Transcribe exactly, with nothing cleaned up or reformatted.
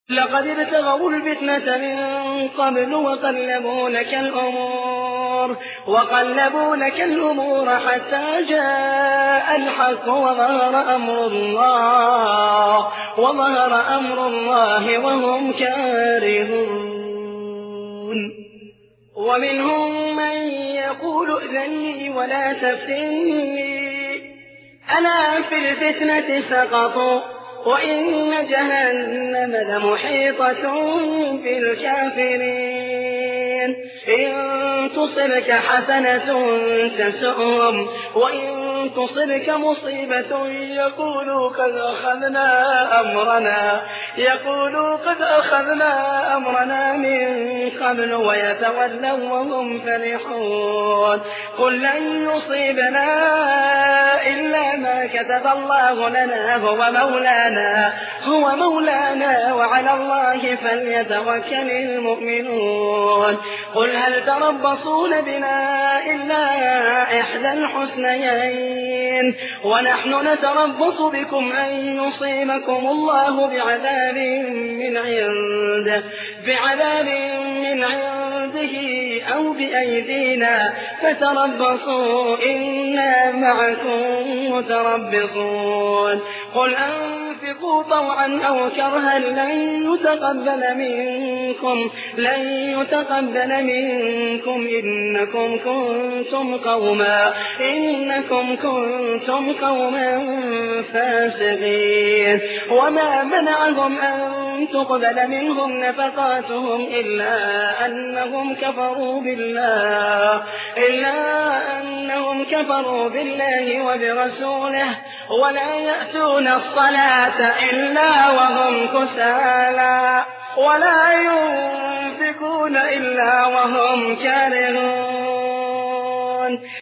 لقد ابتغوا الفتنة من قبل وقلبوا لك الأمور وقلبوا لك الأمور حتى جاء الحق وظهر أمر الله وظهر أمر الله وهم كارهون. ومنهم من يقول ائذن لي ولا تفتني ألا في الفتنة سقطوا وإن جهنم لمحيطة بالكافرين. إن تصبك حسنة تسؤهم وإن تصبك مصيبة يقولوا قد أخذنا أمرنا يقولوا قد أخذنا أمرنا من قبل ويتولوا وهم فرحون. قل لن يصيبنا إلا ما كتب الله لنا هو مولانا هو مولانا وعلى الله فليتوكل المؤمنون. قل هل تربصون بنا إلا إحدى الحسنيين ونحن نتربص بكم أن يصيبكم الله بعذاب من عنده بعذاب من عنده أو بأيدينا فتربصوا إنا معكم متربصون. قل أنفقوا طوعا أو كرها لن يتقبل منكم لن يتقبل منكم إنكم كنتم قوما إنكم كنتم قوما فاسقين. وما منعهم أن تقبل منهم نفقاتهم إلا أنهم كفروا بالله إلا أنهم كفروا بالله وبرسوله ولا يأتون الصلاة إلا وهم كسالى ولا ينفقون إلا وهم كارهون.